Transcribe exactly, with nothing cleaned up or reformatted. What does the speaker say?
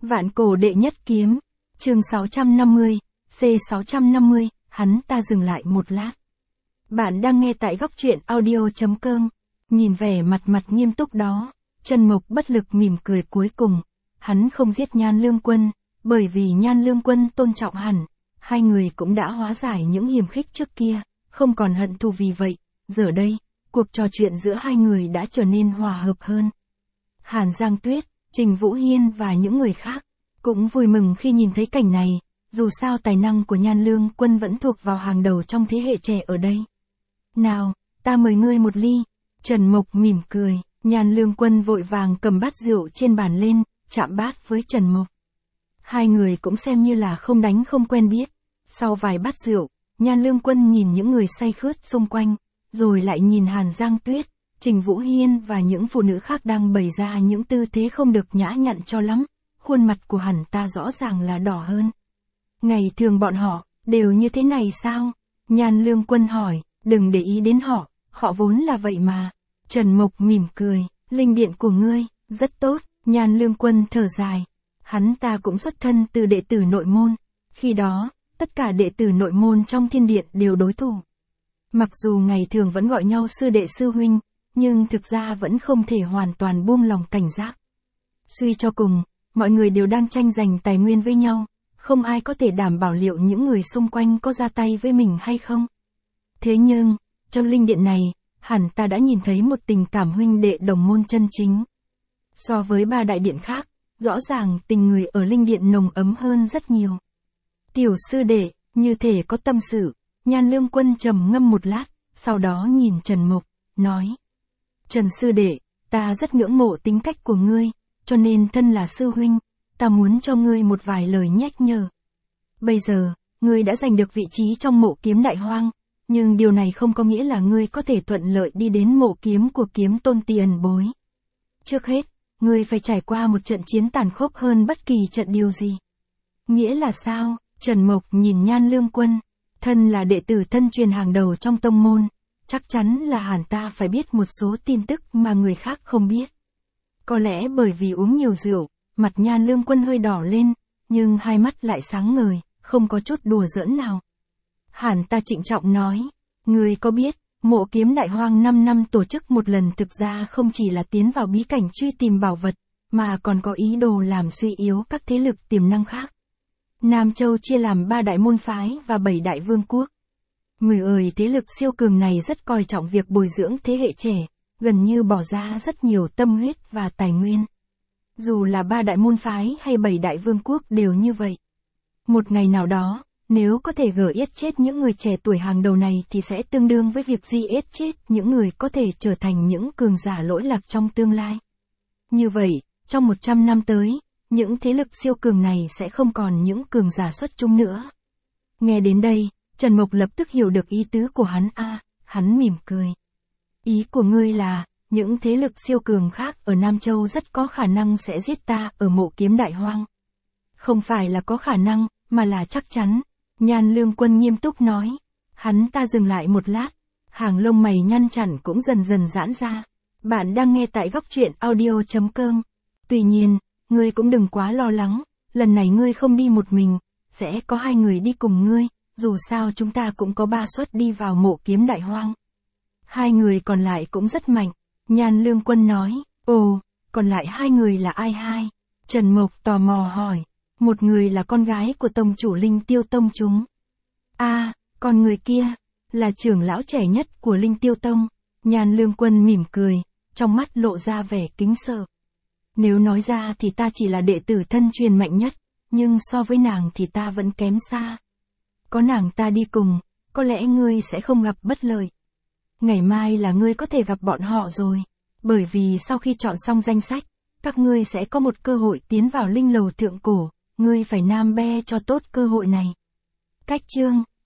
Vạn cổ đệ nhất kiếm. Chương sáu trăm năm mươi, C sáu trăm năm mươi, hắn ta dừng lại một lát. Bạn đang nghe tại góc truyện audio.com. Nhìn vẻ mặt mặt nghiêm túc đó, Trần Mộc bất lực mỉm cười cuối cùng. Hắn không giết Nhan Lương Quân, bởi vì Nhan Lương Quân tôn trọng hẳn. Hai người cũng đã hóa giải những hiềm khích trước kia, không còn hận thù vì vậy. Giờ đây, cuộc trò chuyện giữa hai người đã trở nên hòa hợp hơn. Hàn Giang Tuyết, Trình Vũ Hiên và những người khác cũng vui mừng khi nhìn thấy cảnh này, dù sao tài năng của Nhan Lương Quân vẫn thuộc vào hàng đầu trong thế hệ trẻ ở đây. Nào, ta mời ngươi một ly. Trần Mộc mỉm cười, Nhan Lương Quân vội vàng cầm bát rượu trên bàn lên, chạm bát với Trần Mộc. Hai người cũng xem như là không đánh không quen biết. Sau vài bát rượu, Nhan Lương Quân nhìn những người say khướt xung quanh, rồi lại nhìn Hàn Giang Tuyết, Trình Vũ Hiên và những phụ nữ khác đang bày ra những tư thế không được nhã nhặn cho lắm. Khuôn mặt của hẳn ta rõ ràng là đỏ hơn. Ngày thường bọn họ, đều như thế này sao? Nhan Lương Quân hỏi, đừng để ý đến họ, họ vốn là vậy mà. Trần Mộc mỉm cười, linh điện của ngươi, rất tốt. Nhan Lương Quân thở dài. Hắn ta cũng xuất thân từ đệ tử nội môn. Khi đó, tất cả đệ tử nội môn trong thiên điện đều đối thủ. Mặc dù ngày thường vẫn gọi nhau sư đệ sư huynh, nhưng thực ra vẫn không thể hoàn toàn buông lòng cảnh giác. Suy cho cùng, mọi người đều đang tranh giành tài nguyên với nhau, không ai có thể đảm bảo liệu những người xung quanh có ra tay với mình hay không. Thế nhưng, trong linh điện này, hẳn ta đã nhìn thấy một tình cảm huynh đệ đồng môn chân chính. So với ba đại điện khác, rõ ràng tình người ở linh điện nồng ấm hơn rất nhiều. Tiểu sư đệ, như thể có tâm sự. Nhan Lương Quân trầm ngâm một lát, sau đó nhìn Trần Mộc, nói. Trần sư đệ, ta rất ngưỡng mộ tính cách của ngươi, cho nên thân là sư huynh, ta muốn cho ngươi một vài lời nhắc nhở. Bây giờ, ngươi đã giành được vị trí trong mộ kiếm đại hoang, nhưng điều này không có nghĩa là ngươi có thể thuận lợi đi đến mộ kiếm của kiếm tôn tiền bối. Trước hết, ngươi phải trải qua một trận chiến tàn khốc hơn bất kỳ trận điều gì. Nghĩa là sao? Trần Mộc nhìn Nhan Lương Quân, thân là đệ tử thân truyền hàng đầu trong tông môn, chắc chắn là hẳn ta phải biết một số tin tức mà người khác không biết. Có lẽ bởi vì uống nhiều rượu, mặt Nhan Lương Quân hơi đỏ lên, nhưng hai mắt lại sáng ngời, không có chút đùa giỡn nào. Hàn ta trịnh trọng nói, ngươi có biết, mộ kiếm đại hoang năm năm tổ chức một lần thực ra không chỉ là tiến vào bí cảnh truy tìm bảo vật, mà còn có ý đồ làm suy yếu các thế lực tiềm năng khác. Nam Châu chia làm ba đại môn phái và bảy đại vương quốc. Người ơi, thế lực siêu cường này rất coi trọng việc bồi dưỡng thế hệ trẻ, gần như bỏ ra rất nhiều tâm huyết và tài nguyên. Dù là ba đại môn phái hay bảy đại vương quốc đều như vậy. Một ngày nào đó, nếu có thể gỡ yết chết những người trẻ tuổi hàng đầu này thì sẽ tương đương với việc di yết chết những người có thể trở thành những cường giả lỗi lạc trong tương lai. Như vậy, trong một trăm năm tới, những thế lực siêu cường này sẽ không còn những cường giả xuất chúng nữa. Nghe đến đây, Trần Mộc lập tức hiểu được ý tứ của hắn. A, à, hắn mỉm cười. Ý của ngươi là, những thế lực siêu cường khác ở Nam Châu rất có khả năng sẽ giết ta ở mộ kiếm đại hoang. Không phải là có khả năng, mà là chắc chắn. Nhan Lương Quân nghiêm túc nói. Hắn ta dừng lại một lát, hàng lông mày nhăn chặt cũng dần dần giãn ra. Bạn đang nghe tại góc truyện audio.com. Tuy nhiên, ngươi cũng đừng quá lo lắng, lần này ngươi không đi một mình, sẽ có hai người đi cùng ngươi, dù sao chúng ta cũng có ba suất đi vào mộ kiếm đại hoang. Hai người còn lại cũng rất mạnh, Nhan Lương Quân nói. Ồ, còn lại hai người là ai hai? Trần Mộc tò mò hỏi. Một người là con gái của tông chủ Linh Tiêu Tông chúng. A, à, còn người kia, là trưởng lão trẻ nhất của Linh Tiêu Tông. Nhan Lương Quân mỉm cười, trong mắt lộ ra vẻ kính sợ. Nếu nói ra thì ta chỉ là đệ tử thân truyền mạnh nhất, nhưng so với nàng thì ta vẫn kém xa. Có nàng ta đi cùng, có lẽ ngươi sẽ không gặp bất lợi. Ngày mai là ngươi có thể gặp bọn họ rồi, bởi vì sau khi chọn xong danh sách, các ngươi sẽ có một cơ hội tiến vào linh lầu thượng cổ, ngươi phải nam be cho tốt cơ hội này. Cách chương